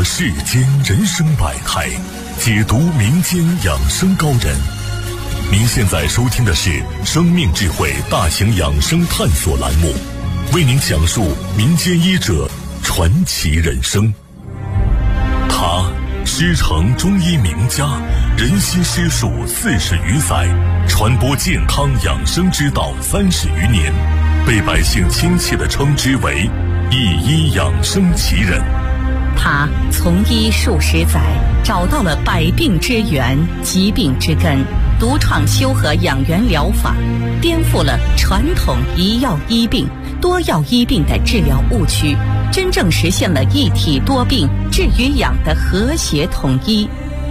破世间人生百态，解读民间养生高人。您现在收听的是生命智慧大型养生探索栏目，为您讲述民间医者传奇人生。他师承中医名家，人心师术40余载，传播健康养生之道30余年，被百姓亲切地称之为一医养生奇人。 他从医数十载，找到了百病之源、疾病之根，独创修和养元疗法，颠覆了传统一药医病、多药医病的治疗误区，真正实现了一体多病、治与养的和谐统一。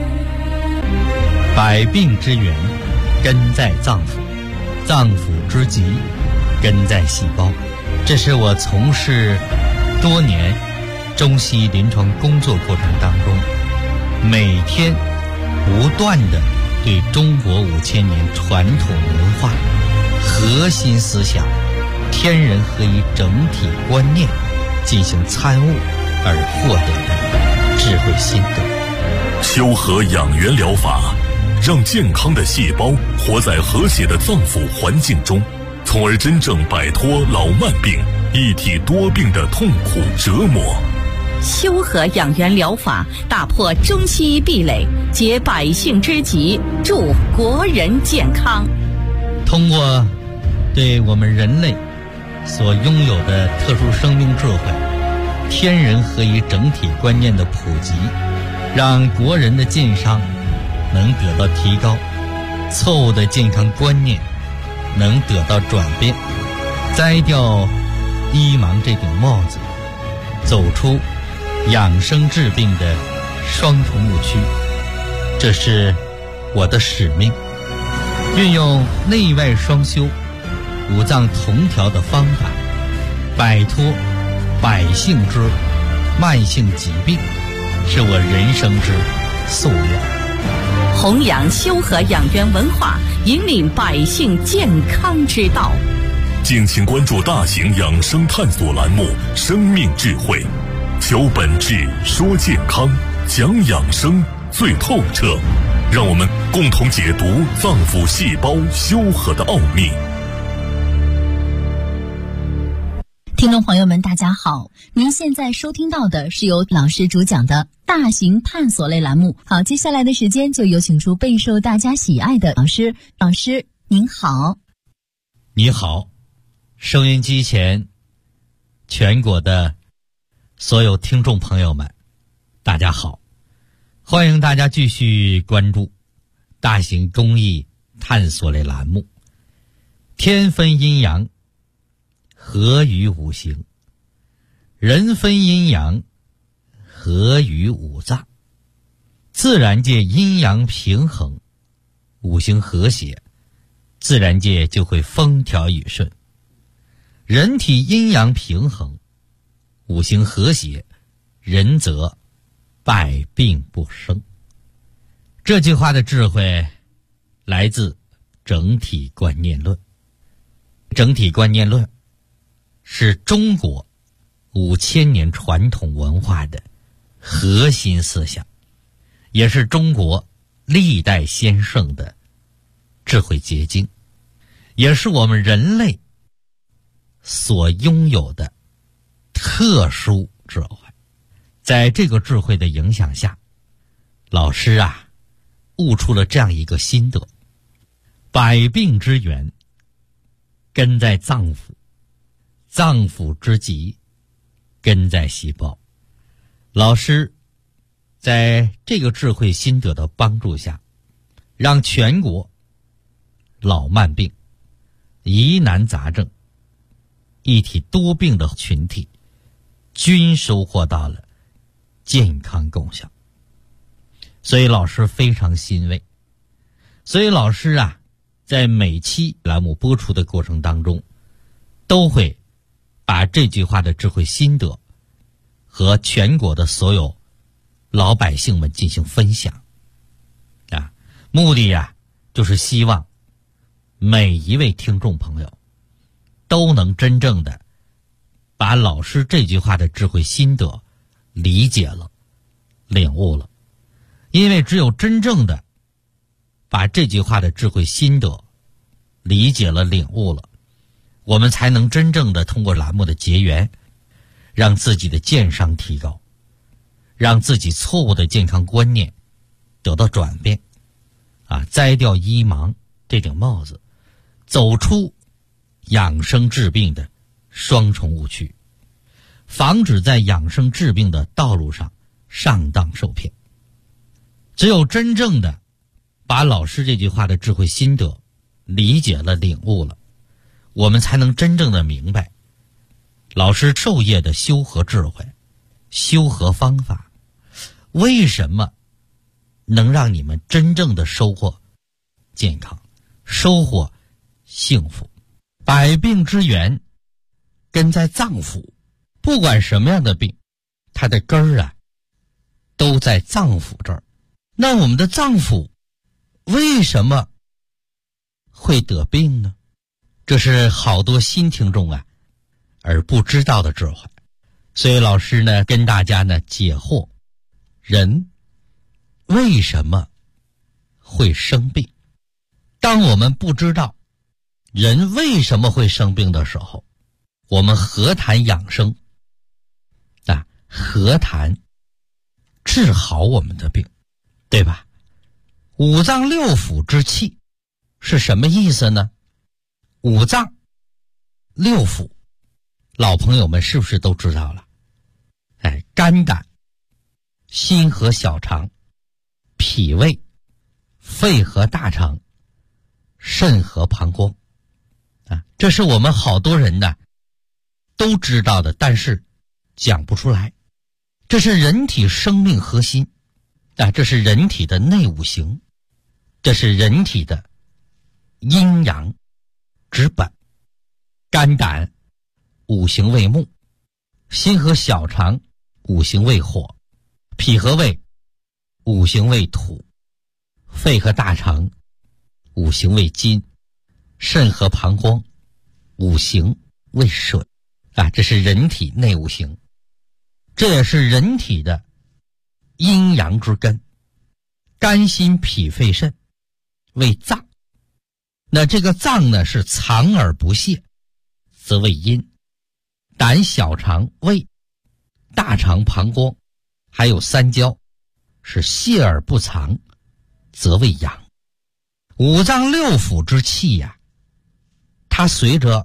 百病之源，根在脏腑；脏腑之疾，根在细胞。这是我从事多年中西医临床工作过程当中，每天不断的对中国5000年传统文化核心思想天人合一整体观念进行参悟而获得的智慧心得。 修和养元疗法让健康的细胞活在和谐的脏腑环境中，从而真正摆脱老慢病、一体多病的痛苦折磨。 修和养元疗法打破中西医壁垒，解百姓之急，助国人健康。 通过对我们人类所拥有的特殊生命智慧、天人合一整体观念的普及，让国人的健康能得到提高，错误的健康观念能得到转变，摘掉医盲这顶帽子，走出养生治病的双重误区。这是我的使命，运用内外双修、五脏同调的方法，摆脱百姓之慢性疾病，是我人生之夙愿。 弘扬修和养元文化，引领百姓健康之道。 敬请关注大型养生探索栏目《生命智慧》，求本质，说健康，讲养生最透彻。让我们共同解读脏腑细胞修和的奥秘。 听众朋友们大家好，您现在收听到的是由老师主讲的大型探索类栏目。好，接下来的时间就有请出备受大家喜爱的老师。老师您好。 你好，收音机前全国的所有听众朋友们大家好，欢迎大家继续关注大型公益探索类栏目。天分阴阳，合于五行；人分阴阳，合于五脏。自然界阴阳平衡，五行和谐，自然界就会风调雨顺。人体阴阳平衡，五行和谐，人则百病不生。这句话的智慧来自整体观念论。整体观念论是中国5000年传统文化的核心思想，也是中国历代先圣的智慧结晶，也是我们人类所拥有的特殊智慧。在这个智慧的影响下，老师悟出了这样一个心得：百病之源根在脏腑，脏腑之疾根在细胞。老师在这个智慧心得的帮助下，让全国老慢病、疑难杂症、一体多病的群体均收获到了健康功效。所以老师非常欣慰。所以老师在每期栏目播出的过程当中，都会把这句话的智慧心得和全国的所有老百姓们进行分享目的就是希望每一位听众朋友都能真正的把老师这句话的智慧心得理解了， 领悟了。因为只有真正的把这句话的智慧心得理解了、领悟了，我们才能真正的通过栏目的结缘，让自己的健商提高，让自己错误的健康观念得到转变，摘掉医盲这顶帽子，走出养生治病的双重误区，防止在养生治病的道路上上当受骗。只有真正的把老师这句话的智慧心得理解了、领悟了，我们才能真正的明白老师授业的修和智慧、修和方法，为什么能让你们真正的收获健康、收获幸福。百病之源根在脏腑，不管什么样的病，它的根儿都在脏腑这儿。那我们的脏腑为什么会得病呢？这是好多新听众而不知道的智慧。所以老师呢跟大家呢解惑，人为什么会生病？当我们不知道人为什么会生病的时候，我们何谈养生何谈治好我们的病，对吧？五脏六腑之气是什么意思呢？五脏六腑老朋友们是不是都知道了？肝胆、心和小肠、脾胃、肺和大肠、肾和膀胱这是我们好多人都知道的，但是讲不出来。这是人体生命核心这是人体的内五行，这是人体的阴阳之本。肝胆五行为木，心和小肠五行为火，脾和胃五行为土，肺和大肠五行为金，肾和膀胱五行为水这是人体内五行，这也是人体的阴阳之根。肝心脾肺肾为脏，那这个脏呢是藏而不泄，则为阴。胆小肠胃大肠膀胱还有三焦是泄而不藏，则为阳。五脏六腑之气它随着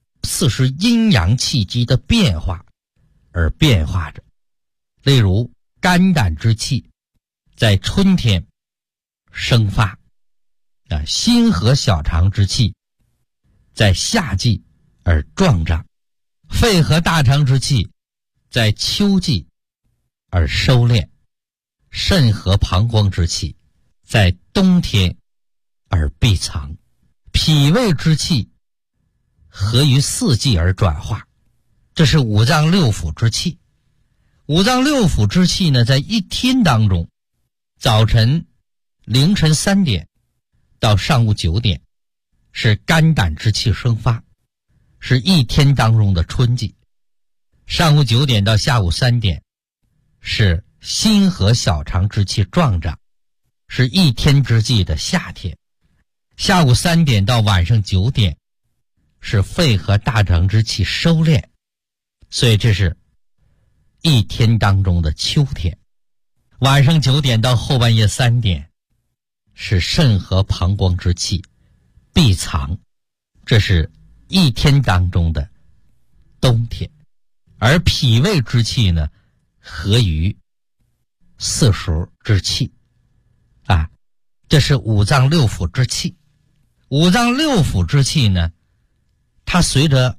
40阴阳气机的变化而变化着。例如肝胆之气在春天生发心和小肠之气在夏季而壮长，肺和大肠之气在秋季而收敛，肾和膀胱之气在冬天而闭藏，脾胃之气合于四季而转化。这是五脏六腑之气。五脏六腑之气呢，在一天当中，早晨凌晨3点到上午9点是肝胆之气生发，是一天当中的春季；上午9点到下午3点是心和小肠之气壮长，是一天之计的夏天；下午3点到晚上9点是肺和大肠之气收敛，所以这是一天当中的秋天。晚上9点到后半夜3点是肾和膀胱之气闭藏，这是一天当中的冬天。而脾胃之气呢，合于四时之气这是五脏六腑之气。五脏六腑之气呢，它随着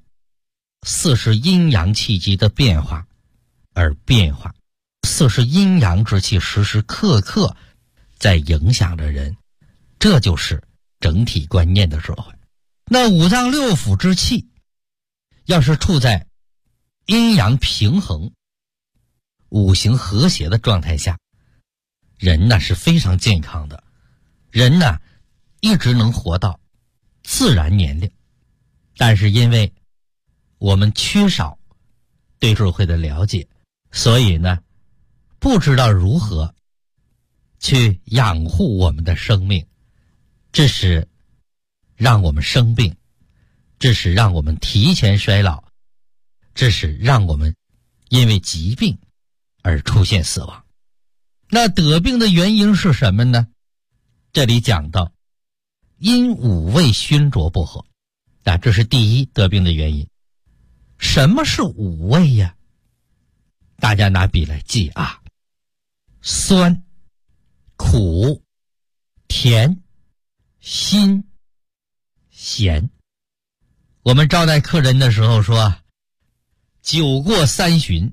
40阴阳气机的变化而变化，40阴阳之气时时刻刻在影响着人，这就是整体观念的智慧。那五脏六腑之气要是处在阴阳平衡、五行和谐的状态下，人呢是非常健康的，人呢一直能活到自然年龄。但是因为我们缺少对智慧的了解，所以呢不不知道如何去养护我们的生命，致使让我们生病，致使让我们提前衰老，致使让我们因为疾病而出现死亡。那得病的原因是什么呢？这里讲到因五味熏灼不和，这是第一得病的原因。什么是五味呀？大家拿笔来记啊：酸、苦、甜、辛、咸。我们招待客人的时候说，酒过三巡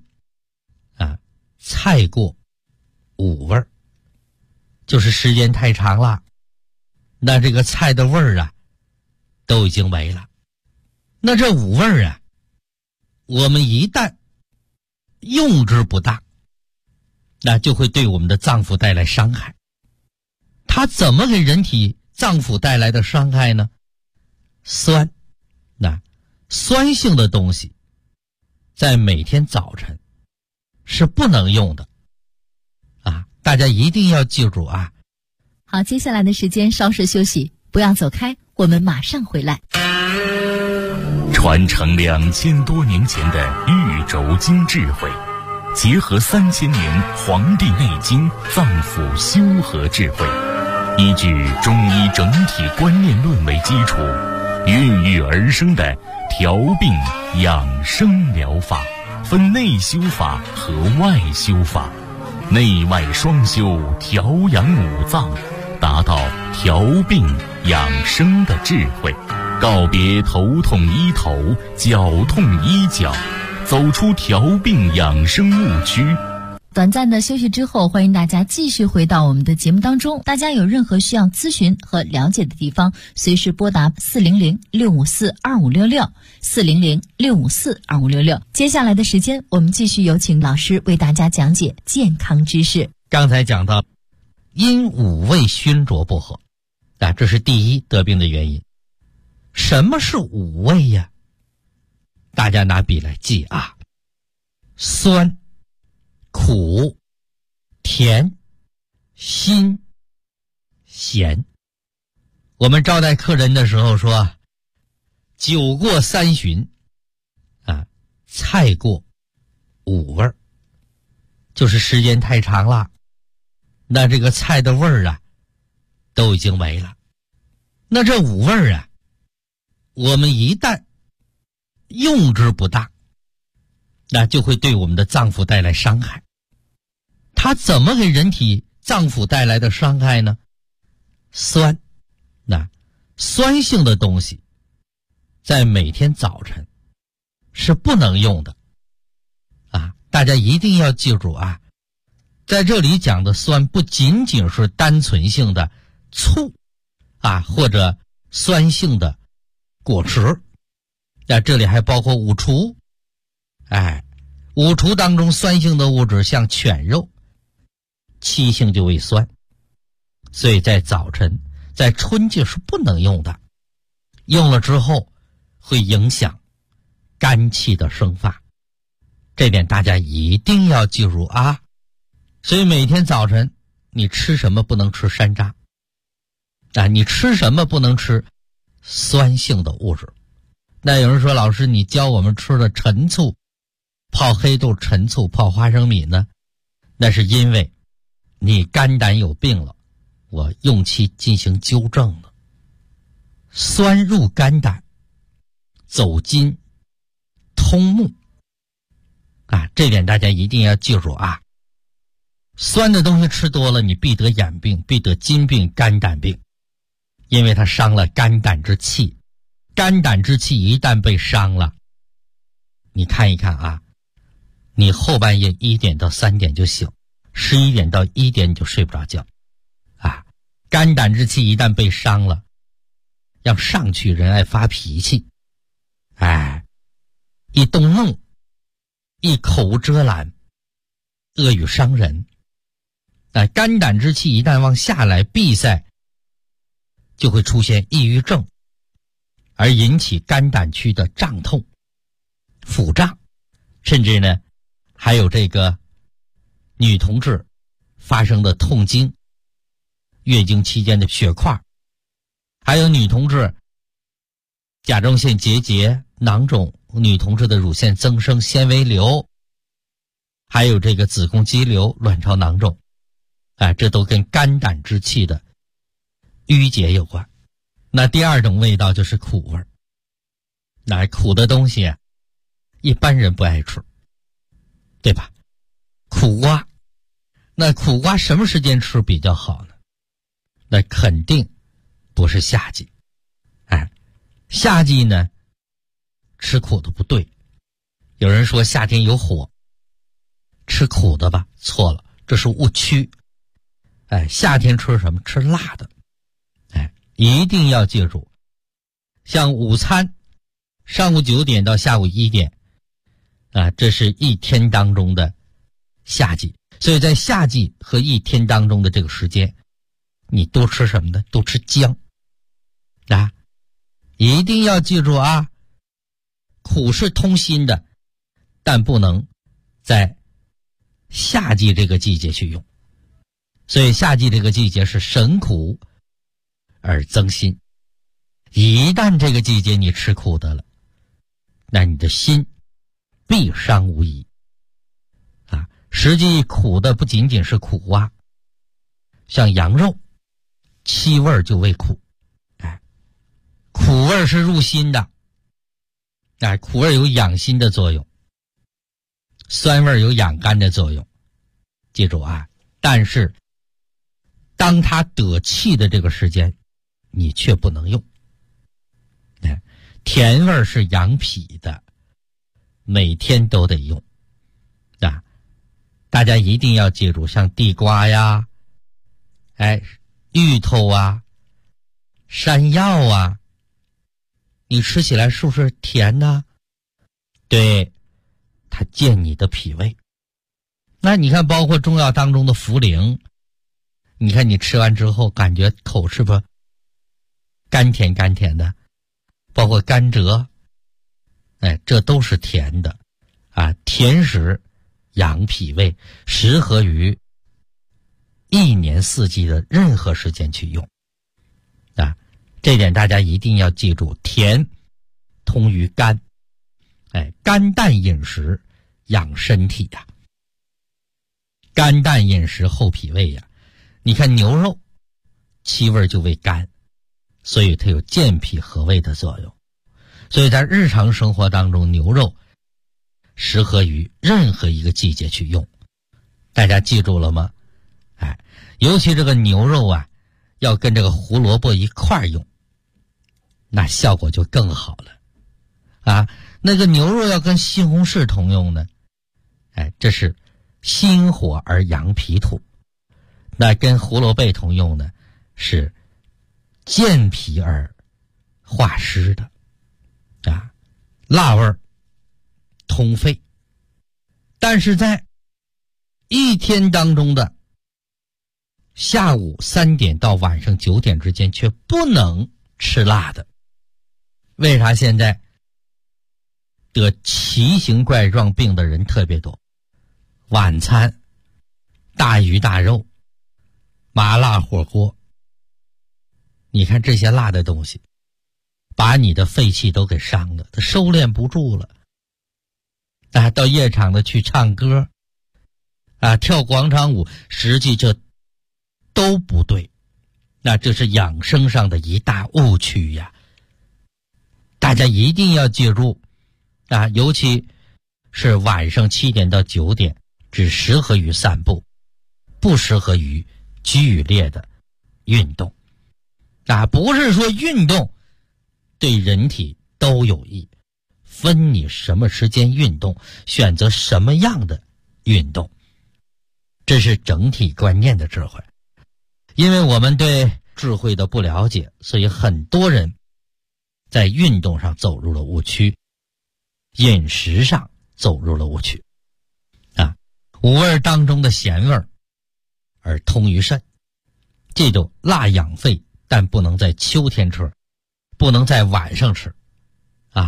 菜过五味儿，就是时间太长了，那这个菜的味儿都已经没了。那这五味儿我们一旦用之不当，那就会对我们的脏腑带来伤害。它怎么给人体脏腑带来的伤害呢？酸，酸性的东西在每天早晨是不能用的大家一定要记住啊。 好，接下来的时间稍事休息，不要走开，我们马上回来。 传承2000多年前的玉轴经智慧，结合3000年《黄帝内经》脏腑修和智慧，依据中医整体观念论为基础，孕育而生的调病养生疗法，分内修法和外修法，内外双修，调养五脏，达到调病养生的智慧，告别头痛医头，脚痛医脚，走出调病养生误区。 短暂的休息之后，欢迎大家继续回到我们的节目当中。大家有任何需要咨询和了解的地方，随时拨打400-654-2566 400-654-2566。接下来的时间，我们继续有请老师为大家讲解健康知识。 刚才讲到因五味熏灼不和，这是第一得病的原因。什么是五味呀？大家拿笔来记啊：酸、苦、甜、辛、咸。我们招待客人的时候说，酒过三巡菜过五味儿，就是时间太长了，那这个菜的味儿都已经没了。那这五味儿我们一旦用之不当，那就会对我们的脏腑带来伤害。它怎么给人体脏腑带来的伤害呢？酸，酸性的东西在每天早晨是不能用的大家一定要记住啊。在这里讲的酸不仅仅是单纯性的醋或者酸性的果汁，这里还包括五厨。五厨当中酸性的物质像犬肉，七性就为酸，所以在早晨在春季是不能用的，用了之后会影响肝气的生发，这点大家一定要记住啊。所以每天早晨你吃什么不能吃山楂你吃什么不能吃酸性的物质。那有人说，老师你教我们吃的陈醋，泡黑豆、陈醋、泡花生米呢？那是因为你肝胆有病了，我用其进行纠正了。酸入肝胆，走筋通目这点大家一定要记住啊。酸的东西吃多了，你必得眼病，必得筋病、肝胆病，因为它伤了肝胆之气。肝胆之气一旦被伤了，你看一看你后半夜1点到3点就醒，11点到1点你就睡不着觉肝胆之气一旦被伤了，要上去人爱发脾气一动怒，一口无遮拦，恶语伤人肝胆之气一旦往下来闭塞，就会出现抑郁症，而引起肝胆区的胀痛、腹胀，甚至呢还有这个女同志发生的痛经、月经期间的血块，还有女同志甲状腺结节、囊肿，女同志的乳腺增生、纤维瘤，还有这个子宫肌瘤、卵巢囊肿，这都跟肝胆之气的淤结有关。那第二种味道就是苦味儿。那苦的东西一般人不爱吃，对吧？苦瓜，那苦瓜什么时间吃比较好呢？那肯定不是夏季。夏季呢吃苦的不对。有人说夏天有火，吃苦的吧，错了，这是误区。夏天吃什么？吃辣的。一定要记住，像午餐上午9点到下午1点这是一天当中的夏季，所以在夏季和一天当中的这个时间，你多吃什么呢？多吃姜一定要记住苦是通心的，但不能在夏季这个季节去用。所以夏季这个季节是省苦而增心。一旦这个季节你吃苦的了，那你的心必伤无疑实际苦的不仅仅是苦瓜，像羊肉七味就为苦。苦味是入心的，苦味有养心的作用，酸味有养肝的作用。记住但是当它得气的这个时间你却不能用。甜味是养脾的，每天都得用大家一定要记住，像地瓜呀芋头山药你吃起来是不是甜呢？对，它健你的脾胃。那你看包括中药当中的茯苓，你看你吃完之后感觉口是不是甘甜甘甜的，包括甘蔗这都是甜的甜食养脾胃，适合于一年四季的任何时间去用这点大家一定要记住，甜通于肝肝淡饮食养身体肝淡饮食厚脾胃你看牛肉七味就为肝，所以它有健脾和胃的作用。所以在日常生活当中，牛肉适合于任何一个季节去用。大家记住了吗？尤其这个牛肉要跟这个胡萝卜一块用，那效果就更好了那个牛肉要跟西红柿同用呢这是心火而养脾土。那跟胡萝卜同用呢是健脾而化湿的辣味通肺。但是在一天当中的下午3点到晚上9点之间却不能吃辣的。为啥现在得奇形怪状病的人特别多？晚餐大鱼大肉、麻辣火锅，你看这些辣的东西把你的肺气都给伤了，它收敛不住了到夜场的去唱歌跳广场舞，实际这都不对。那这是养生上的一大误区大家一定要记住尤其是晚上7点到9点只适合于散步，不适合于剧烈的运动不是说运动对人体都有益，分你什么时间运动，选择什么样的运动，这是整体观念的智慧。因为我们对智慧的不了解，所以很多人在运动上走入了误区，饮食上走入了误区五味当中的咸味而通于肾。记住，辣养肺，但不能在秋天吃，不能在晚上吃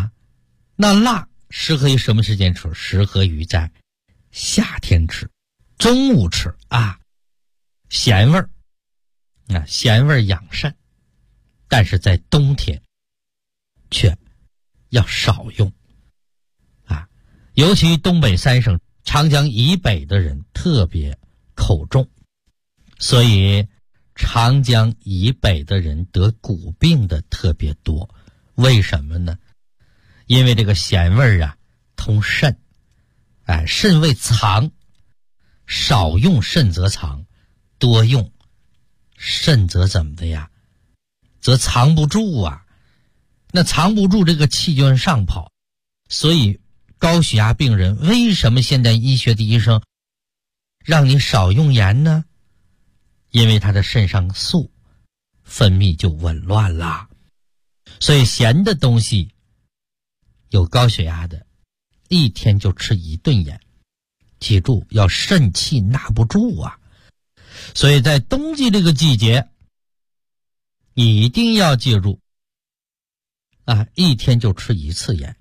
那辣适合于什么时间吃？适合于在夏天吃中午吃啊，咸味儿，咸味儿养肾，但是在冬天却要少用啊，尤其东北三省长江以北的人特别口重，所以长江以北的人得骨病的特别多。为什么呢？因为这个咸味儿啊通肾，肾为藏，少用肾则藏，多用肾则怎么的呀？则藏不住啊。那藏不住，这个气就往上跑。所以高血压病人为什么现代医学的医生让你少用盐呢？因为他的肾上素分泌就紊乱了。所以咸的东西，有高血压的一天就吃1顿盐，记住要肾气纳不住啊。所以在冬季这个季节，一定要记住一天就吃1次盐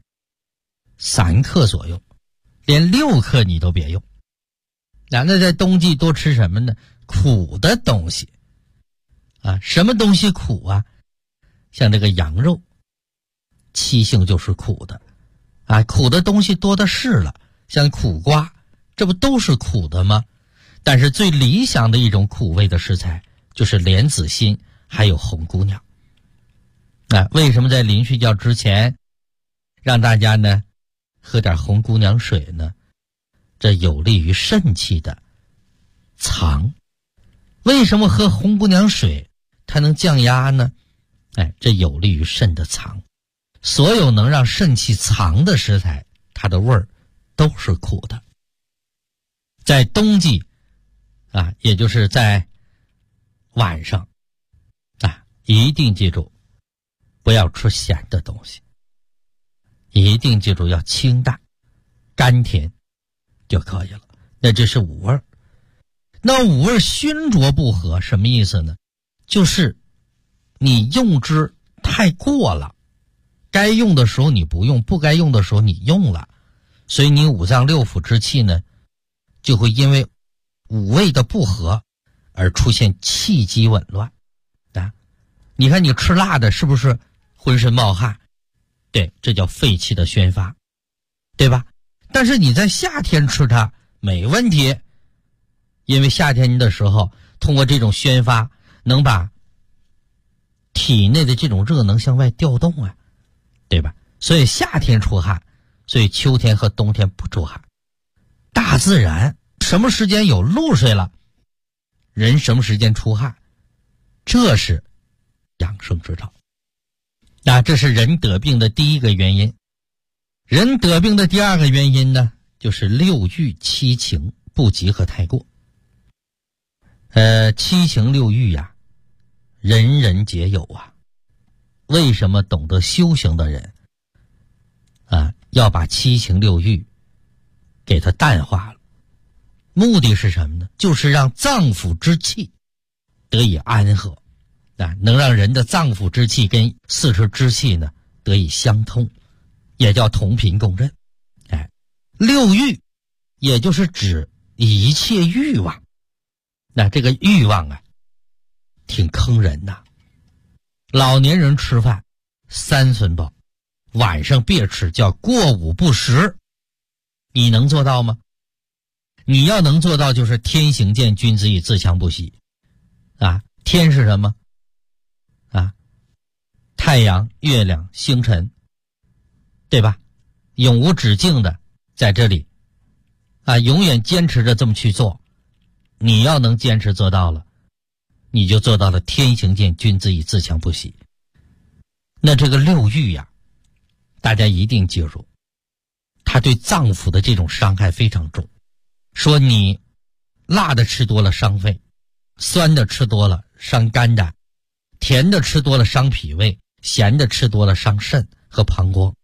，3克左右，连6克你都别用。那在冬季多吃什么呢？苦的东西什么东西苦啊？像这个羊肉，气性就是苦的苦的东西多的是了，像苦瓜，这不都是苦的吗？但是最理想的一种苦味的食材就是莲子心还有红姑娘。为什么在临睡觉之前让大家呢喝点红姑娘水呢？这有利于肾气的藏。为什么喝红姑娘水它能降压呢？这有利于肾的藏。所有能让肾气藏的食材，它的味儿都是苦的。在冬季也就是在晚上一定记住不要吃咸的东西，一定记住要清淡甘甜就可以了。那这是五味。那五味熏浊不和什么意思呢？就是你用之太过了，该用的时候你不用，不该用的时候你用了，所以你五脏六腑之气呢就会因为五味的不和而出现气机紊乱你看你吃辣的是不是浑身冒汗？对，这叫肺气的宣发，对吧？但是你在夏天吃它没问题，因为夏天的时候通过这种宣发能把体内的这种热能向外调动对吧？所以夏天出汗，所以秋天和冬天不出汗。大自然什么时间有露水了，人什么时间出汗，这是养生之道。这是人得病的第一个原因。人得病的第二个原因呢，就是六欲七情不及和太过。七情六欲人人皆有为什么懂得修行的人要把七情六欲给它淡化了？目的是什么呢？就是让脏腑之气得以安和能让人的脏腑之气跟四肢之气呢得以相通，也叫同频共振。六欲也就是指一切欲望。那这个欲望挺坑人的。老年人吃饭3分饱，晚上别吃，叫过午不食。你能做到吗？你要能做到，就是天行健，君子以自强不息天是什么太阳、月亮、星辰，对吧？永无止境的在这里永远坚持着这么去做。你要能坚持做到了，你就做到了天行健，君子以自强不息。那这个六欲大家一定记住，它对脏腑的这种伤害非常重。说你辣的吃多了伤肺，酸的吃多了伤肝胆，甜的吃多了伤脾胃，咸的吃多了伤肾和膀胱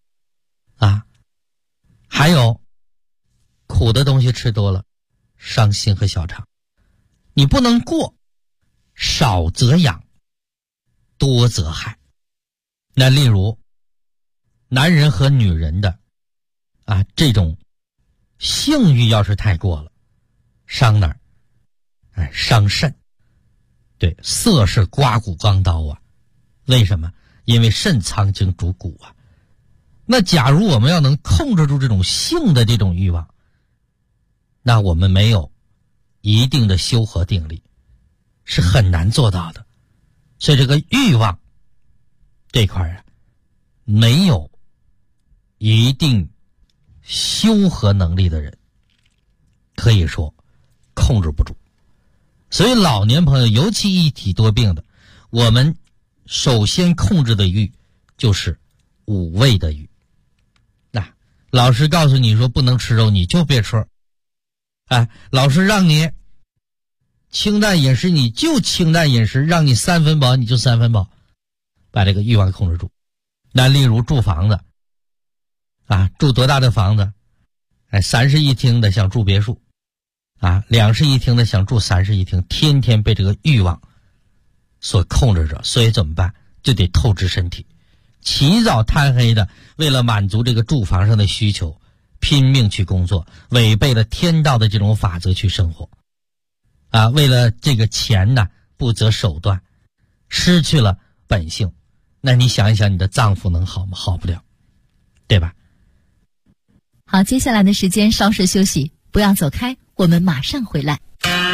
还有苦的东西吃多了伤心和小肠。你不能过，少则养，多则害。那例如男人和女人的这种性欲要是太过了， 伤哪儿？伤肾。对，色是刮骨钢刀啊。为什么？因为肾藏精主骨啊。那假如我们要能控制住这种性的这种欲望，那我们没有一定的修和定力，是很难做到的。所以这个欲望这块啊，没有一定修和能力的人，可以说控制不住。所以老年朋友，尤其一体多病的，我们首先控制的欲就是五味的欲。老师告诉你说不能吃肉，你就别吃。老师让你清淡饮食，你就清淡饮食，让你3分饱你就3分饱，把这个欲望控制住。那例如住房子住多大的房子？3室1厅的想住别墅，2室1厅的想住3室1厅，天天被这个欲望所控制着。所以怎么办？就得透支身体，起早贪黑的，为了满足这个住房上的需求，拼命去工作，违背了天道的这种法则去生活为了这个钱呢，不择手段，失去了本性。那你想一想，你的脏腑能好吗？好不了，对吧？ 好，接下来的时间稍事休息，不要走开，我们马上回来。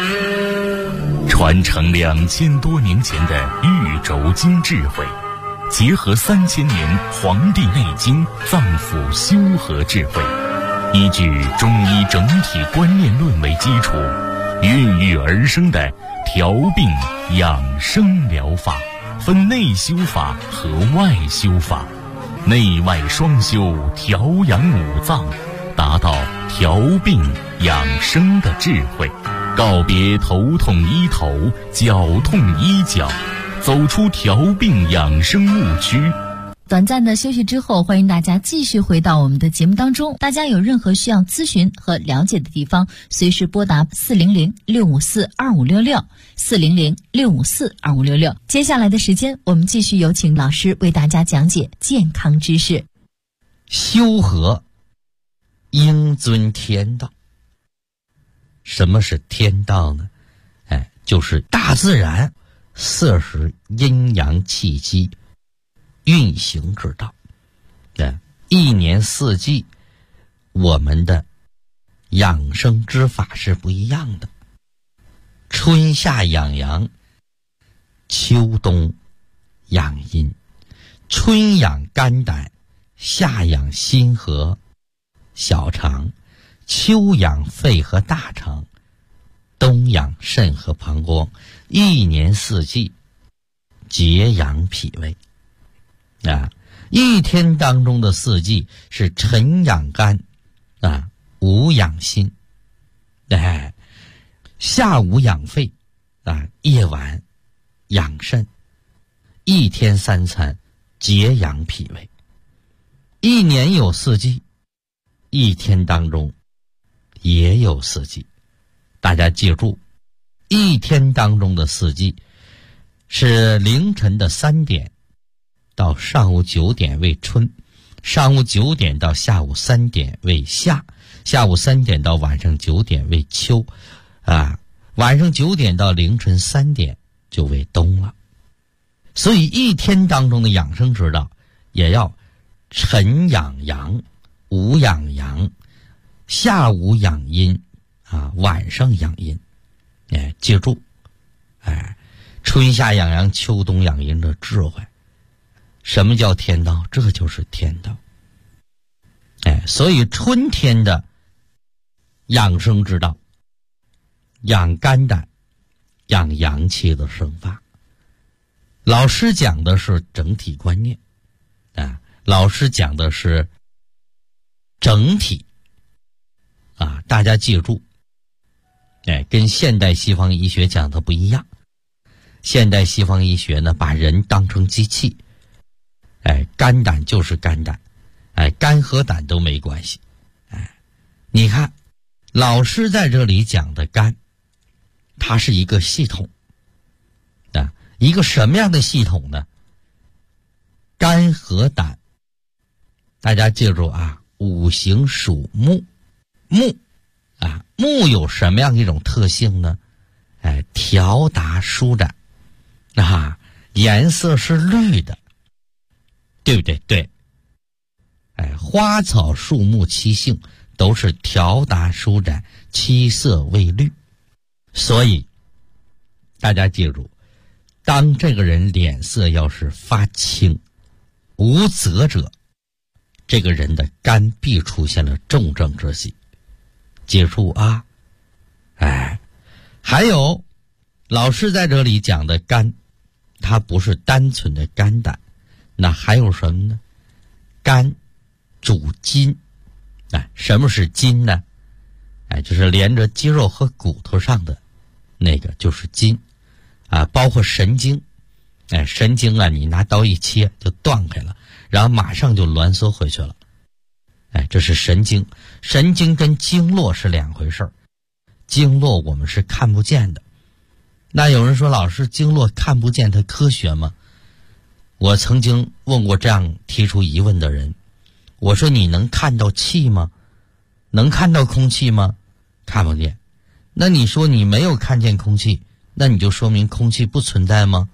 传承2000多年前的玉轴经智慧，结合3000年《黄帝内经》脏腑修和智慧，依据中医整体观念论为基础，孕育而生的调病养生疗法，分内修法和外修法，内外双修，调养五脏，达到调病养生的智慧。告别头痛医头，脚痛医脚，走出调病养生误区。 短暂的休息之后，欢迎大家继续回到我们的节目当中。大家有任何需要咨询和了解的地方，随时拨打400-654-2566 400-654-2566。接下来的时间，我们继续有请老师为大家讲解健康知识。 修和应遵天道。什么是天道呢？就是大自然摄食阴阳气机运行之道。一年四季我们的养生之法是不一样的。春夏养阳，秋冬养阴。春养肝胆，夏养心和小肠，秋养肺和大肠，冬养肾和膀胱。一年四季节养脾胃。一天当中的四季是晨养肝午养心，下午养肺夜晚养肾。一天3餐节养脾胃。一年有四季，一天当中也有四季。大家记住，一天当中的四季是凌晨的3点到上午9点为春，上午9点到下午3点为夏，下午3点到晚上9点为秋，晚上9点到凌晨3点就为冬了。所以一天当中的养生之道也要晨养阳，午养阳，下午养阴晚上养阴。记住春夏养阳，秋冬养阴的智慧。什么叫天道？这就是天道。所以春天的养生之道，养肝胆，养阳气的生发。老师讲的是整体观念老师讲的是整体大家记住跟现代西方医学讲的不一样。现代西方医学呢，把人当成机器，肝胆就是肝胆，肝和胆都没关系。你看老师在这里讲的肝，它是一个系统一个什么样的系统呢？肝和胆，大家记住五行属木，木木有什么样一种特性呢？条达舒展啊，颜色是绿的，对不对？对。花草树木其性都是条达舒展，七色为绿。所以大家记住，当这个人脸色要是发青无泽者，这个人的肝必出现了重症之喜。记住啊。还有老师在这里讲的肝，它不是单纯的肝胆，那还有什么呢？肝主筋。什么是筋呢？就是连着肌肉和骨头上的那个就是筋包括神经。神经你拿刀一切就断开了，然后马上就挛缩回去了。这是神经。神经跟经络是两回事儿，经络我们是看不见的。那有人说，老师，经络看不见它科学吗？我曾经问过这样提出疑问的人，我说你能看到气吗？能看到空气吗？看不见。那你说你没有看见空气，那你就说明空气不存在吗？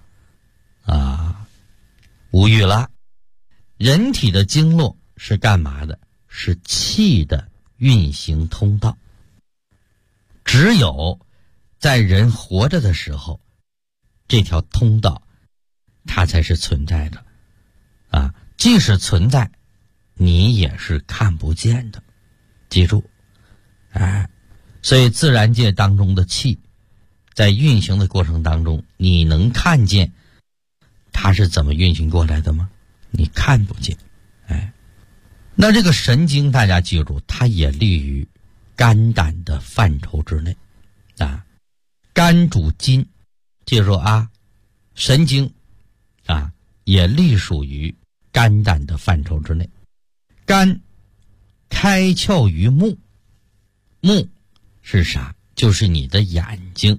无语了。人体的经络是干嘛的？是气的运行通道。只有在人活着的时候，这条通道它才是存在的即使存在，你也是看不见的。记住所以自然界当中的气在运行的过程当中，你能看见它是怎么运行过来的吗？你看不见。那这个神经大家记住，它也立于肝胆的范畴之内肝主筋，记住神经也隶属于肝胆的范畴之内。肝开窍于目，目是啥？就是你的眼睛。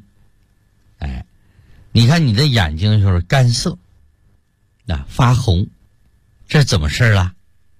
你看你的眼睛就是干涩发红，这怎么事啊？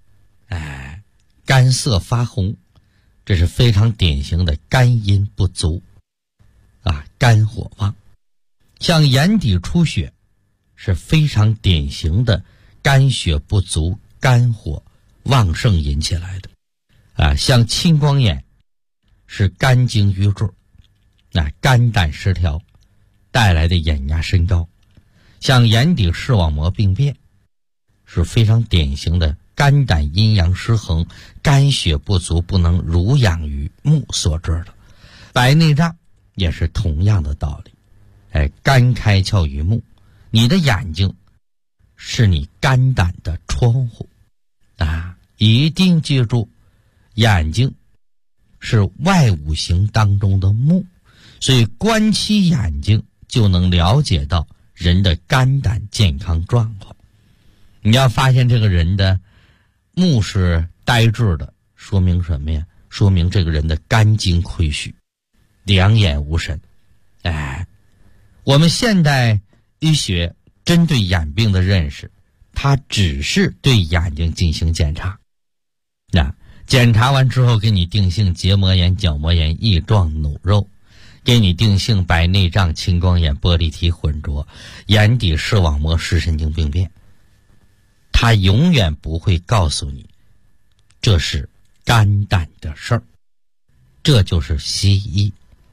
干涩发红，这是非常典型的肝阴不足肝火旺。像眼底出血是非常典型的肝血不足，肝火旺盛引起来的像青光眼是肝经瘀滞肝胆失调带来的眼压升高。像眼底视网膜病变是非常典型的肝胆阴阳失衡，肝血不足，不能濡养于目所致的。白内障也是同样的道理。肝开窍于目，你的眼睛是你肝胆的窗户一定记住，眼睛是外五行当中的目，所以观其眼睛就能了解到人的肝胆健康状况。你要发现这个人的目是呆滞的，说明什么呀？说明这个人的肝经亏虚，两眼无神。我们现代医学针对眼病的认识，它只是对眼睛进行检查检查完之后给你定性结膜炎、角膜炎、翼状弩肉，给你定性白内障、青光眼、玻璃体混浊、眼底视网膜视神经病变。他永远不会告诉你这是肝胆的事儿，这就是西医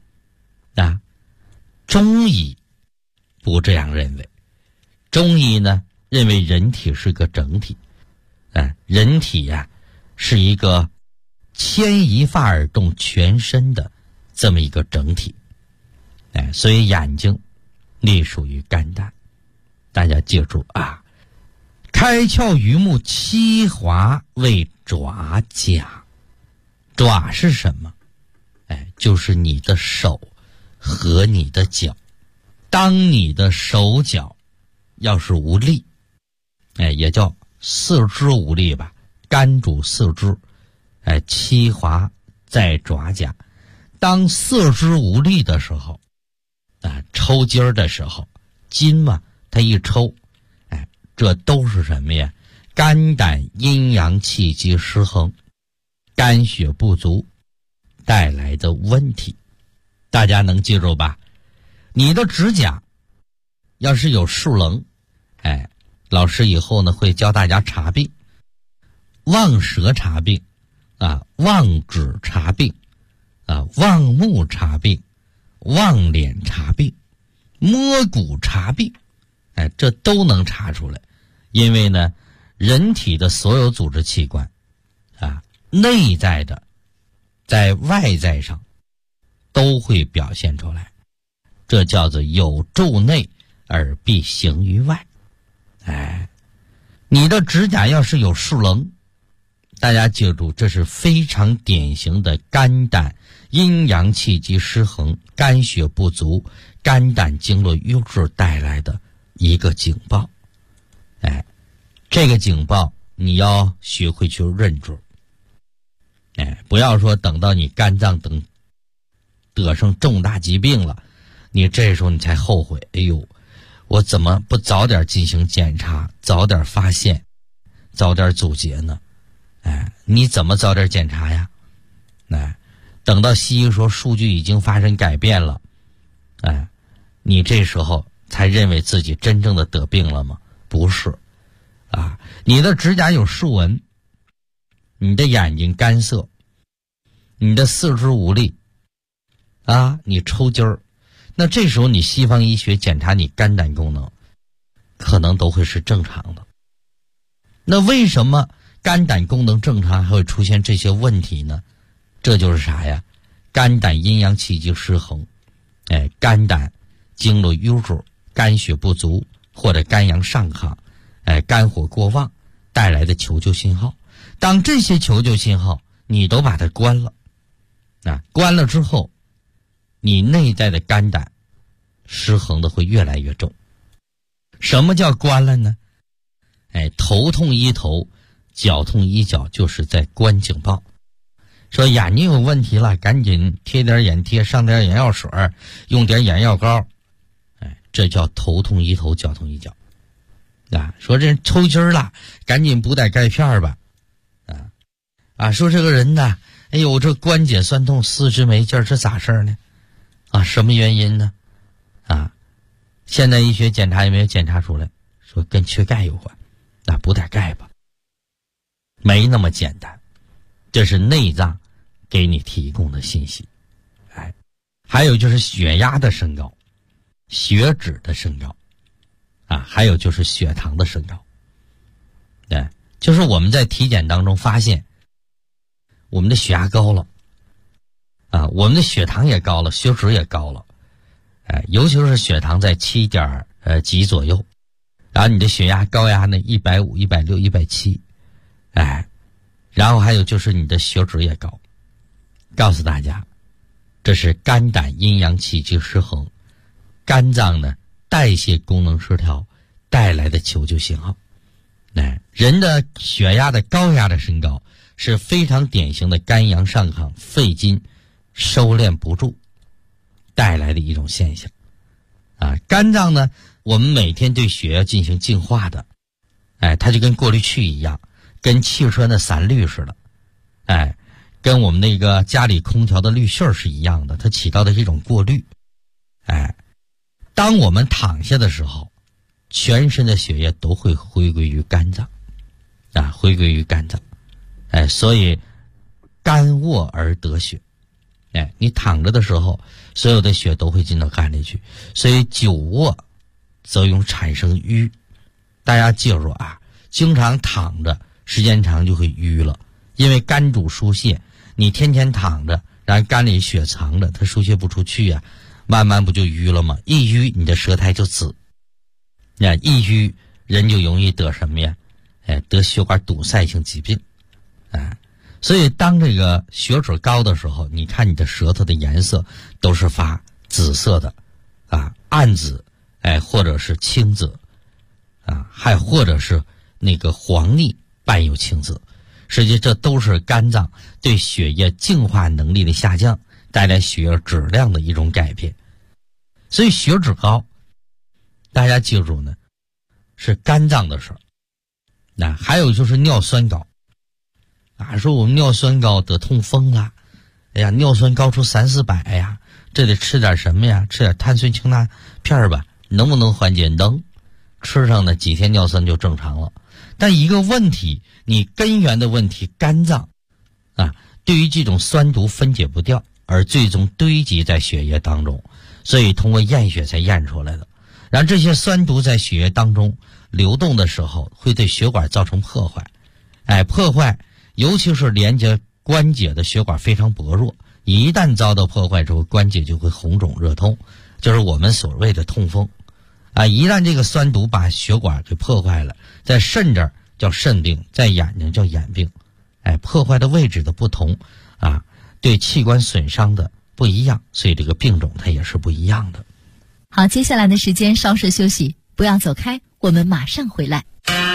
中医不这样认为。中医呢认为人体是个整体人体是一个牵一发而动全身的这么一个整体所以眼睛隶属于肝胆。大家记住开窍于目，七华为爪甲。爪是什么？就是你的手和你的脚。当你的手脚要是无力也叫四肢无力吧，肝主四肢七华在爪甲。当四肢无力的时候抽筋儿的时候，筋嘛它一抽这都是什么呀？肝胆阴阳气机失衡，肝血不足， 带来的问题。大家能记住吧？你的指甲要是有竖棱，老师以后呢会教大家查病，望舌查病望指查病望目查病，望脸查病，摸骨查病，这都能查出来。因为呢，人体的所有组织器官内在的在外在上都会表现出来，这叫做有助内而必行于外。你的指甲要是有竖棱，大家记住，这是非常典型的肝胆阴阳气机失衡、肝血不足、肝胆经络瘀滞带来的一个警报。这个警报你要学会去认准。不要说等到你肝脏等得上重大疾病了，你这时候你才后悔，哎呦，我怎么不早点进行检查，早点发现，早点阻截呢？你怎么早点检查呀？等到西医说数据已经发生改变了，你这时候才认为自己真正的得病了吗？不是你的指甲有竖纹，你的眼睛干涩，你的四肢无力你抽筋儿，那这时候你西方医学检查你肝胆功能可能都会是正常的。那为什么肝胆功能正常还会出现这些问题呢？这就是啥呀？肝胆阴阳气机失衡，肝胆经络瘀滞，肝血不足，或者肝阳上亢，肝火过旺带来的求救信号。当这些求救信号你都把它关了，关了之后，你内在的肝胆失衡的会越来越重。什么叫关了呢？头痛医头，脚痛医脚，就是在关警报。说眼睛有问题了，赶紧贴点眼贴，上点眼药水，用点眼药膏，这叫头痛医头，脚痛医脚。说这人抽筋了，赶紧补点钙片吧。说这个人呢，哎呦，这关节酸痛，四肢没劲儿，这咋事儿呢？什么原因呢？现代医学检查也没有检查出来，说跟缺钙有关，那补点钙吧。没那么简单，这是内脏给你提供的信息。还有就是血压的升高，血脂的升高，还有就是血糖的升高。就是我们在体检当中发现，我们的血压高了，我们的血糖也高了，血脂也高了，尤其是血糖在7点几左右，然后你的血压高压呢150、160、170，然后还有就是你的血脂也高。告诉大家，这是肝胆阴阳气机失衡，肝脏呢代谢功能失调带来的求救信号。人的血压的高压的升高是非常典型的肝阳上亢、肺经收敛不住带来的一种现象。肝脏呢，我们每天对血要进行净化的，它就跟过滤器一样，跟汽车的散滤似的，跟我们那个家里空调的滤芯是一样的，它起到的一种过滤。当我们躺下的时候，全身的血液都会回归于肝脏，回归于肝脏。所以肝卧而得血。你躺着的时候，所有的血都会进到肝里去，所以久卧则容易产生瘀。大家记住经常躺着时间长就会瘀了，因为肝主疏泄，你天天躺着，然后肝里血藏着，它疏泄不出去慢慢不就瘀了吗？一瘀你的舌苔就紫，一瘀人就容易得什么呀？得血管堵塞性疾病。所以当这个血脂高的时候，你看你的舌头的颜色都是发紫色的，暗紫，或者是青紫，还或者是那个黄腻伴有青紫。实际这都是肝脏对血液净化能力的下降带来血液质量的一种改变。所以血脂高，大家记住呢，是肝脏的事儿。还有就是尿酸高，说我们尿酸高得痛风了， 哎呀，尿酸高出300-400呀，这得吃点什么呀？吃点碳酸氢钠片吧，能不能缓解？能，吃上呢几天尿酸就正常了。但一个问题，你根源的问题肝脏啊，对于这种酸毒分解不掉，而最终堆积在血液当中，所以通过验血才验出来的。然后这些酸毒在血液当中流动的时候，会对血管造成破坏。破坏尤其是连接关节的血管非常薄弱，一旦遭到破坏之后，关节就会红肿热痛，就是我们所谓的痛风一旦这个酸毒把血管给破坏了，在肾这儿叫肾病，在眼睛叫眼病。破坏的位置的不同对器官损伤的不一样，所以这个病种它也是不一样的。 好，接下来的时间稍事休息，不要走开，我们马上回来。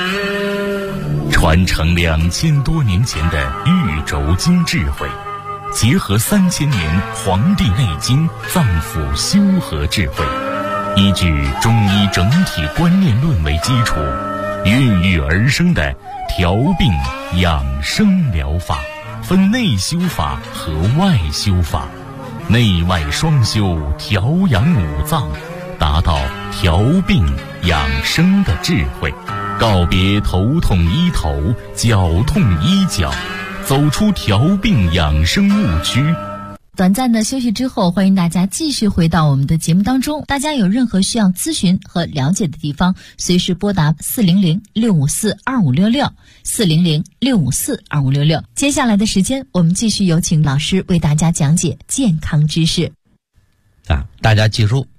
传承2000多年前的玉轴经智慧，结合3000年《黄帝内经》脏腑修和智慧，依据中医整体观念论为基础，孕育而生的调病养生疗法，分内修法和外修法，内外双修，调养五脏，达到调病养生的智慧，告别头痛医头，脚痛医脚，走出调病养生误区。 短暂的休息之后，欢迎大家继续回到我们的节目当中。大家有任何需要咨询和了解的地方，随时拨打400-654-2566 400-654-2566。接下来的时间，我们继续有请老师为大家讲解健康知识。 大家记住，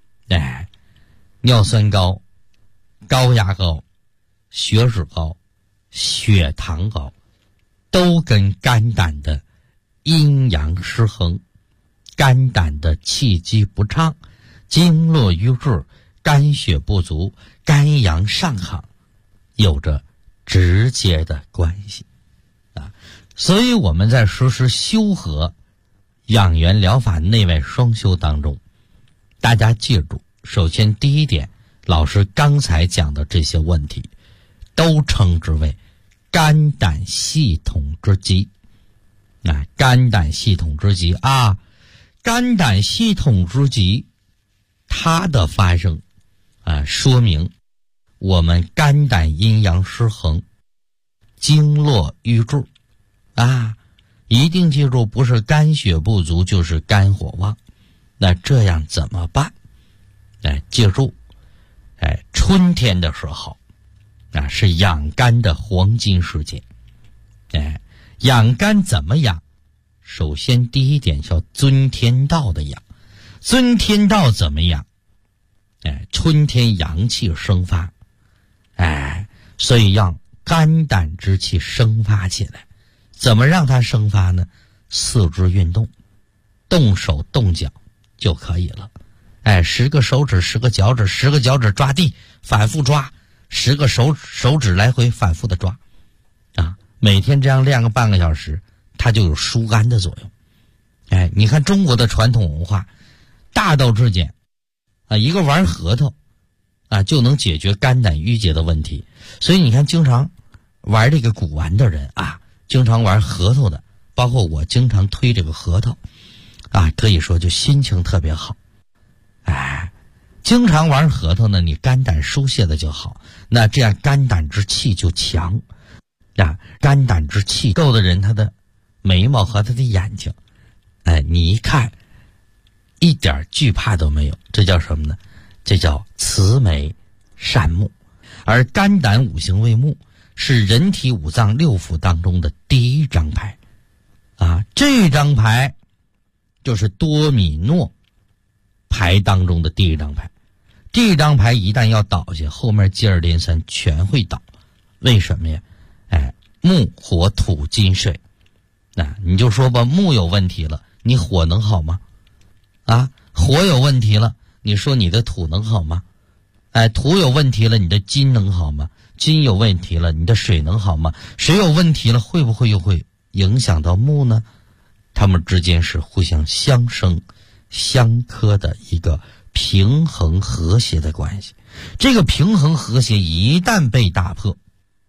尿酸高、高压高、血脂高、血糖高，都跟肝胆的阴阳失衡、肝胆的气机不畅、经络瘀滞、肝血不足、肝阳上亢有着直接的关系所以我们在实施修和养元疗法内外双修当中，大家记住，首先第一点，老师刚才讲的这些问题都称之为肝胆系统之疾肝胆系统之疾肝胆系统之疾它的发生说明我们肝胆阴阳失衡，经络瘀滞一定记住，不是肝血不足就是肝火旺。那这样怎么办？记住春天的时候是养肝的黄金时节。养肝怎么养？首先第一点叫遵天道的养。遵天道怎么养？春天阳气生发，所以让肝胆之气生发起来。怎么让它生发呢？四肢运动，动手动脚就可以了。10个手指10个脚趾10个脚趾抓地，反复抓，10个手指来回反复的抓每天这样练个半个小时，它就有疏肝的作用。你看中国的传统文化大道至简一个玩核桃就能解决肝胆郁结的问题。所以你看经常玩这个古玩的人经常玩核桃的，包括我经常推这个核桃可以说就心情特别好。经常玩核桃呢，你肝胆疏泄的就好，那这样肝胆之气就强肝胆之气够的人，他的眉毛和他的眼睛你一看一点惧怕都没有，这叫什么呢？这叫慈眉善目。而肝胆五行为目，是人体五脏六腑当中的第一张牌这张牌就是多米诺牌当中的第一张牌。这张牌一旦要倒下，后面接二连三全会倒。为什么呀？木火土金水你就说吧，木有问题了，你火能好吗？火有问题了，你说你的土能好吗？土有问题了，你的金能好吗？金有问题了，你的水能好吗？水有问题了，会不会又会影响到木呢？它们之间是互相相生相克的一个平衡和谐的关系。这个平衡和谐一旦被打破，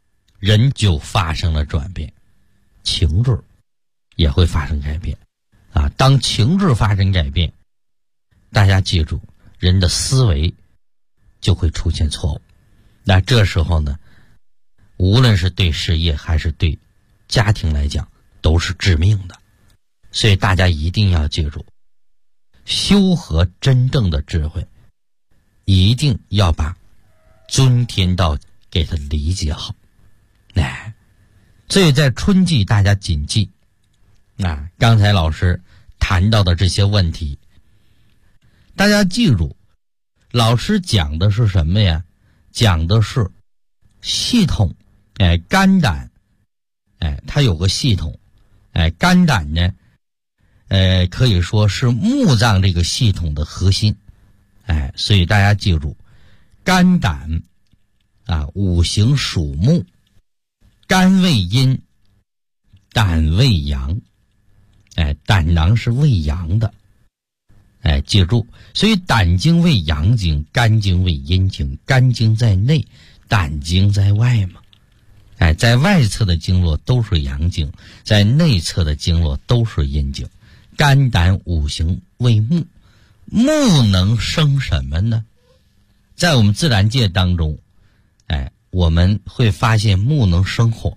人就发生了转变，情志也会发生改变当情志发生改变，大家记住，人的思维就会出现错误。那这时候呢，无论是对事业还是对家庭来讲，都是致命的。所以大家一定要记住，修和真正的智慧，一定要把尊天道给它理解好。所以在春季大家谨记刚才老师谈到的这些问题，大家记住，老师讲的是什么呀？讲的是系统。肝胆它有个系统。肝胆呢可以说是木脏这个系统的核心。所以大家记住，肝胆五行属木，肝为阴，胆为阳。胆囊是为阳的。记住，所以胆经为阳经，肝经为阴经，肝经在内，胆经在外嘛。在外侧的经络都是阳经，在内侧的经络都是阴经。肝胆五行为木，木能生什么呢？在我们自然界当中，我们会发现木能生火。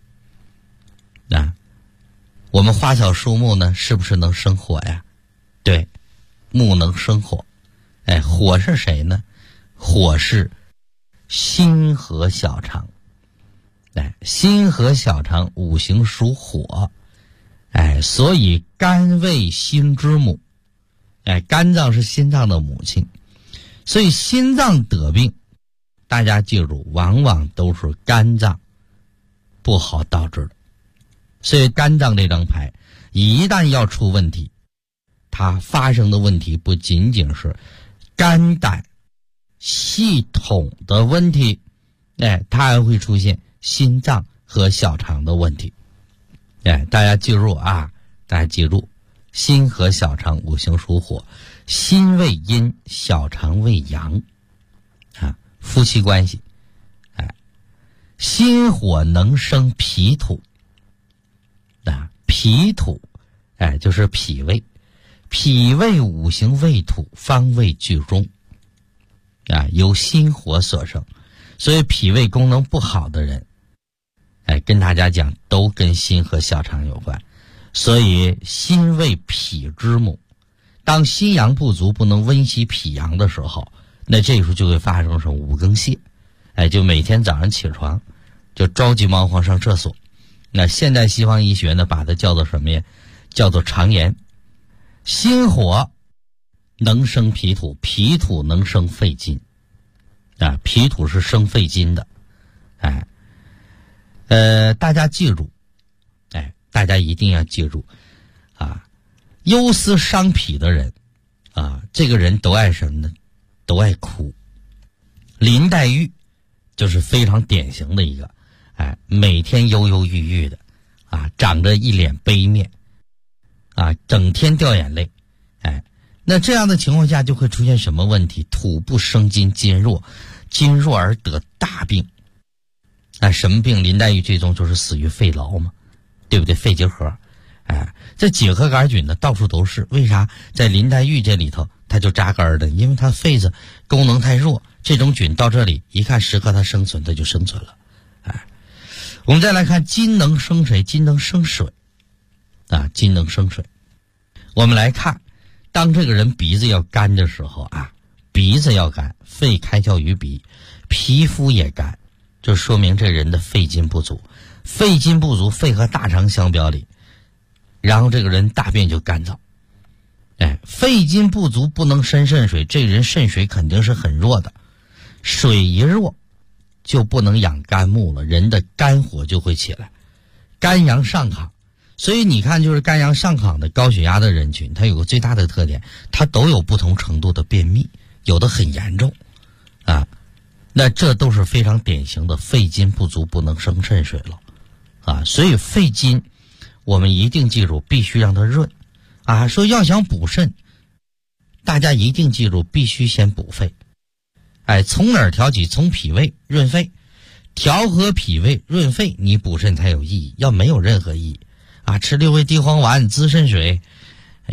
我们花草树木呢，是不是能生火呀？对，木能生火。火是谁呢？火是心和小肠。心和小肠五行属火。所以肝为心之母。肝脏是心脏的母亲。所以心脏得病，大家记住，往往都是肝脏不好导致的。所以肝脏这张牌一旦要出问题，它发生的问题不仅仅是肝胆系统的问题，它还会出现心脏和小肠的问题。大家记住大家记住，心和小肠五行属火，心为阴，小肠为阳。夫妻关系。心火能生脾土。脾土就是脾胃。脾胃五行为土，方位居中。由心火所生。所以脾胃功能不好的人，跟大家讲，都跟心和小肠有关。所以心为脾之母，当心阳不足，不能温习脾阳的时候，那这时候就会发生什么五更泻。就每天早上起床就着急忙慌上厕所。那现代西方医学呢，把它叫做什么呀？叫做肠炎。心火能生脾土，脾土能生肺金。脾土是生肺金的。大家记住，大家一定要记住忧思伤脾的人这个人都爱什么呢？都爱哭。林黛玉就是非常典型的一个每天忧忧郁郁的长着一脸悲面整天掉眼泪。那这样的情况下就会出现什么问题？土不生金，金弱，金弱而得大病。什么病？林黛玉最终就是死于肺痨嘛，对不对？肺结核。这结核杆菌呢到处都是，为啥在林黛玉这里头它就扎根的？因为它肺子功能太弱，这种菌到这里一看适合它生存，它就生存了。我们再来看金能生谁？金能生水。金能生水。我们来看，当这个人鼻子要干的时候鼻子要干，肺开窍于鼻，皮肤也干，就说明这人的肺金不足。肺金不足，肺和大肠相表里，然后这个人大便就干燥。肺金不足不能生肾水，这个人肾水肯定是很弱的。水一弱就不能养肝木了，人的肝火就会起来，肝阳上亢。所以你看，就是肝阳上亢的高血压的人群，它有个最大的特点，它都有不同程度的便秘，有的很严重那这都是非常典型的肺金不足不能生肾水了所以肺金我们一定记住，必须让它润说要想补肾，大家一定记住，必须先补肺。从哪儿调起？从脾胃润肺，调和脾胃润肺，你补肾才有意义。要没有任何意义吃六味地黄丸滋肾水，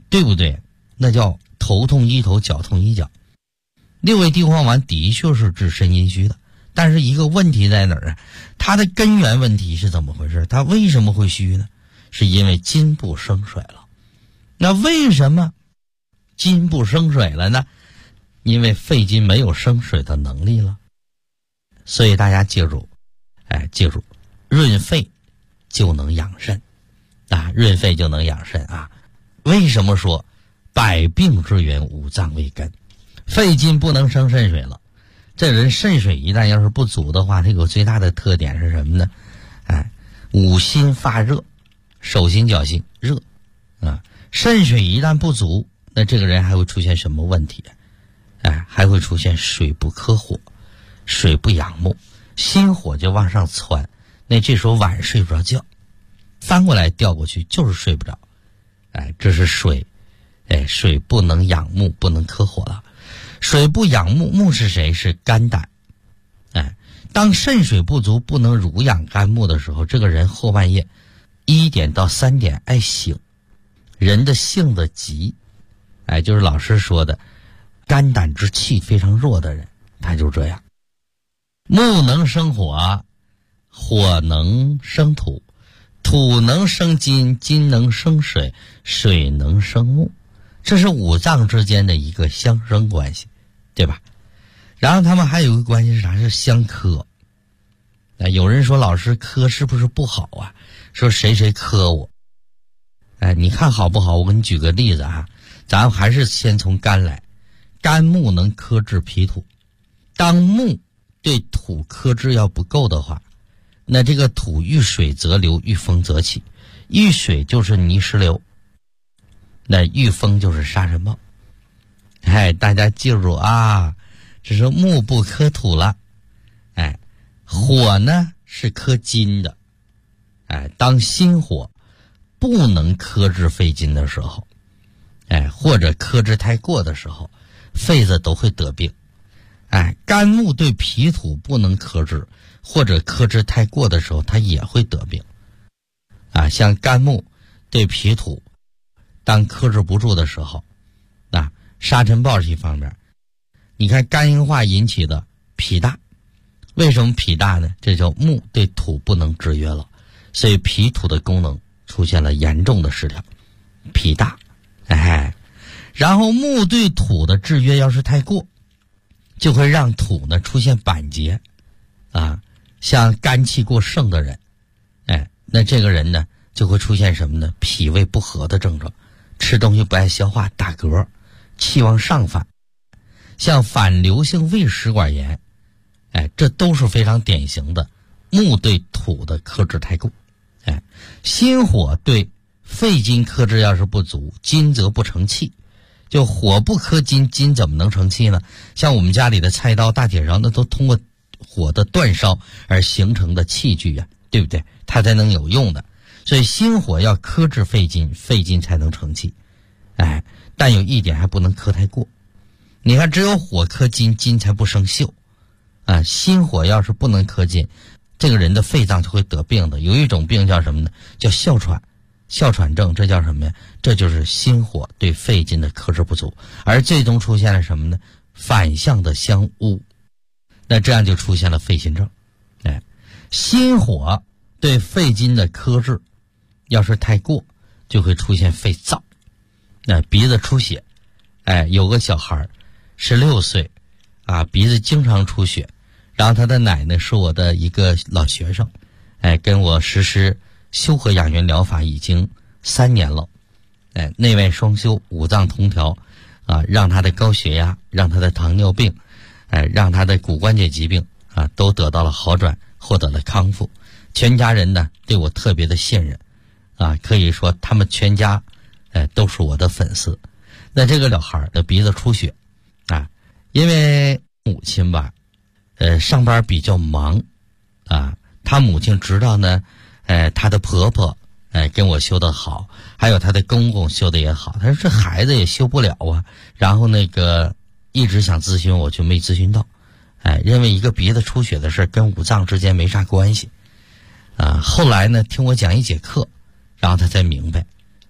对不对？那叫头痛医头，脚痛医脚。六味地黄丸的确是治肾阴虚的，但是一个问题在哪儿啊？它的根源问题是怎么回事？它为什么会虚呢？是因为筋部生水了。那为什么筋部生水了呢？因为肺筋没有生水的能力了。所以大家记住，记住，润肺就能养肾啊，润肺就能养肾啊。为什么说百病之源五脏为根？肺筋不能生肾水了，这人肾水一旦要是不足的话，这个最大的特点是什么呢？五心发热，手心脚心热啊。肾水一旦不足，那这个人还会出现什么问题？还会出现水不克火，水不养目，心火就往上窜，那这时候晚上睡不着觉，翻过来调过去就是睡不着。这是水，水不能养目，不能克火了。水不养目，目是谁？是肝胆。当肾水不足，不能濡养肝木的时候，这个人后半夜1点到3点爱醒，人的性子急，就是老师说的肝胆之气非常弱的人，他就这样。木能生火，火能生土，土能生金，金能生水，水能生木，这是五脏之间的一个相生关系，对吧？然后他们还有一个关系是啥？是相克。有人说老师克是不是不好啊？说谁谁克我。你看好不好？我给你举个例子啊，咱还是先从肝来。肝木能克制脾土，当木对土克制要不够的话，那这个土遇水则流，遇风则起，遇水就是泥石流，那遇风就是沙尘暴。大家记住啊，这是木不克土了。火呢是克金的。当心火不能克制肺筋的时候，或者克制太过的时候，肺子都会得病。肝木对脾土不能克制，或者克制太过的时候，它也会得病。像肝木对脾土当克制不住的时候，沙尘暴是一方面。你看肝硬化引起的脾大，为什么脾大呢？这叫木对土不能制约了，所以脾土的功能出现了严重的失调，脾大。然后木对土的制约要是太过，就会让土呢出现板结像肝气过盛的人，那这个人呢就会出现什么呢？脾胃不和的症状，吃东西不爱消化，打嗝，气往上反，像反流性胃食管炎，这都是非常典型的木对土的克制太过。心火对肺筋克制要是不足，金则不成气。就火不克金，金怎么能成气呢？像我们家里的菜刀、大铁勺，那都通过火的煅烧而形成的器具啊，对不对？它才能有用的。所以心火要克制肺筋，肺筋才能成气。但有一点还不能克太过。你看，只有火克金，金才不生锈。心火要是不能克金，这个人的肺脏就会得病的。有一种病叫什么呢？叫哮喘。哮喘症，这叫什么呀？这就是心火对肺筋的克制不足，而最终出现了什么呢？反向的相污，那这样就出现了肺心症。心火对肺筋的克制要是太过，就会出现肺燥，鼻子出血。有个小孩16岁鼻子经常出血，然后他的奶奶是我的一个老学生，跟我实施修和养元疗法已经3年了，内外双修，五脏同调，让他的高血压，让他的糖尿病，让他的骨关节疾病都得到了好转，获得了康复。全家人呢对我特别的信任，可以说他们全家都是我的粉丝。那这个小孩的鼻子出血因为母亲吧上班比较忙他母亲知道呢他的婆婆跟我修得好，还有他的公公修得也好，他说这孩子也修不了然后一直想咨询我，就没咨询到，认为一个鼻子出血的事跟五脏之间没啥关系后来呢听我讲一节课，然后他才明白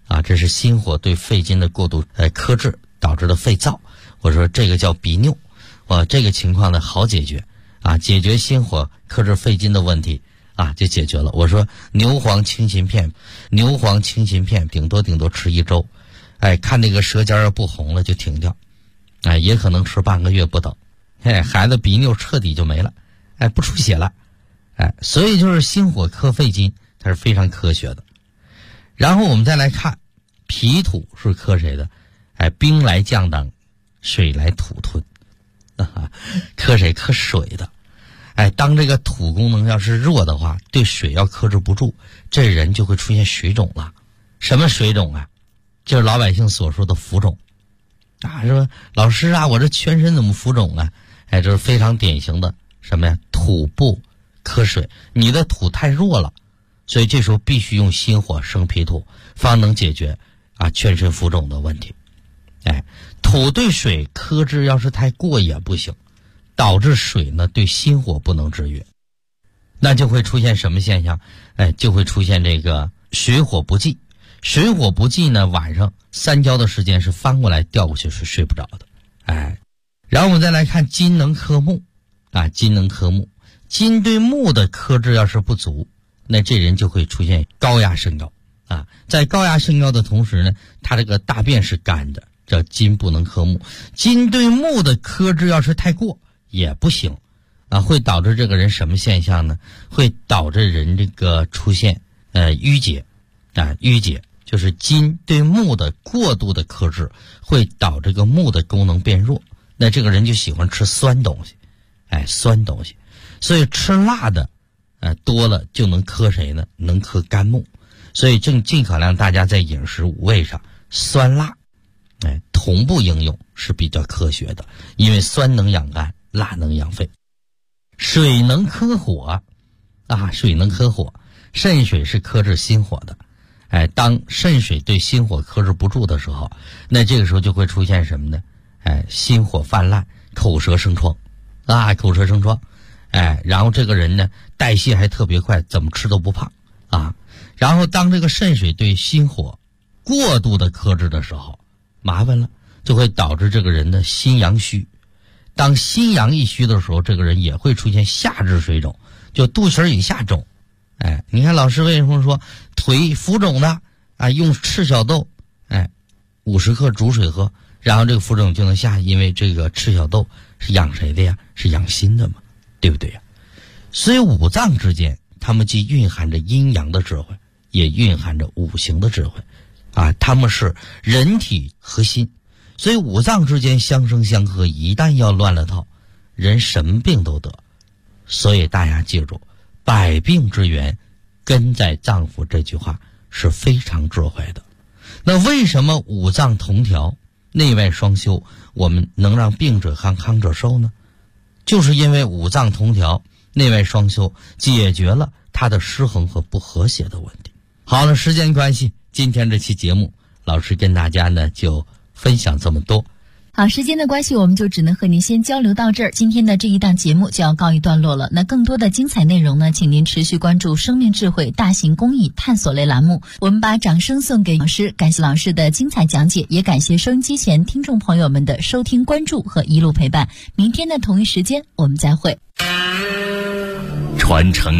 啊，这是心火对肺经的过度克制导致的肺燥。我说这个叫鼻衄，这个情况呢好解决啊，解决心火克制肺经的问题啊就解决了。我说牛黄清心片顶多吃1周，看那个舌尖要不红了就停掉，也可能吃半个月不等，孩子鼻衄彻底就没了，不出血了，所以就是心火克肺经它是非常科学的。然后我们再来看脾土是克谁的？兵来将挡，水来土吞，克谁？克水的。当这个土功能要是弱的话，对水要克制不住，这人就会出现水肿了。什么水肿啊？就是老百姓所说的浮肿啊。说老师啊，我这全身怎么浮肿啊？这是非常典型的什么呀？土不克水，你的土太弱了，所以这时候必须用心火生脾土，方能解决全身浮肿的问题。土对水克制要是太过也不行，导致水呢对心火不能制约，那就会出现什么现象？就会出现这个水火不济。水火不济呢，晚上3觉的时间是翻过来掉过去是睡不着的。然后我们再来看金能克木金能克木，金对木的克制要是不足，那这人就会出现高压升高在高压升高的同时呢，他这个大便是干的，叫金不能克木。金对木的克制要是太过也不行会导致这个人什么现象呢？会导致人这个出现淤结淤结就是金对木的过度的克制会导致这个木的功能变弱，那这个人就喜欢吃酸东西酸东西，所以吃辣的多了就能克谁呢？能克肝木。所以尽可量大家在饮食五味上酸辣同步应用是比较科学的，因为酸能养肝，辣能养肺。水能克火水能克火，肾水是克制心火的。当肾水对心火克制不住的时候，那这个时候就会出现什么呢？心火泛滥，口舌生疮口舌生疮。然后这个人呢代谢还特别快，怎么吃都不胖然后当这个肾水对心火过度的克制的时候，麻烦了，就会导致这个人的心阳虚。当心阳一虚的时候，这个人也会出现下肢水肿，就肚脐以下肿。你看老师为什么说腿浮肿呢？用赤小豆50克煮水喝，然后这个浮肿就能下，因为这个赤小豆是养谁的呀？是养心的嘛，对不对呀？所以五脏之间它们既蕴含着阴阳的智慧，也蕴含着五行的智慧它们是人体核心，所以五脏之间相生相克，一旦要乱了套，人什么病都得。所以大家记住，百病之源根在脏腑，这句话是非常智慧的。那为什么五脏同调，内外双修，我们能让病者康，康者寿呢？就是因为五脏同调，内外双修，解决了它的失衡和不和谐的问题。好了，时间关系，今天这期节目老师跟大家呢就分享这么多。 好，时间的关系，我们就只能和您先交流到这儿。今天的这一档节目就要告一段落了。那更多的精彩内容呢，请您持续关注生命智慧大型公益探索类栏目。我们把掌声送给老师，感谢老师的精彩讲解，也感谢收音机前听众朋友们的收听关注和一路陪伴。明天的同一时间我们再会。 传承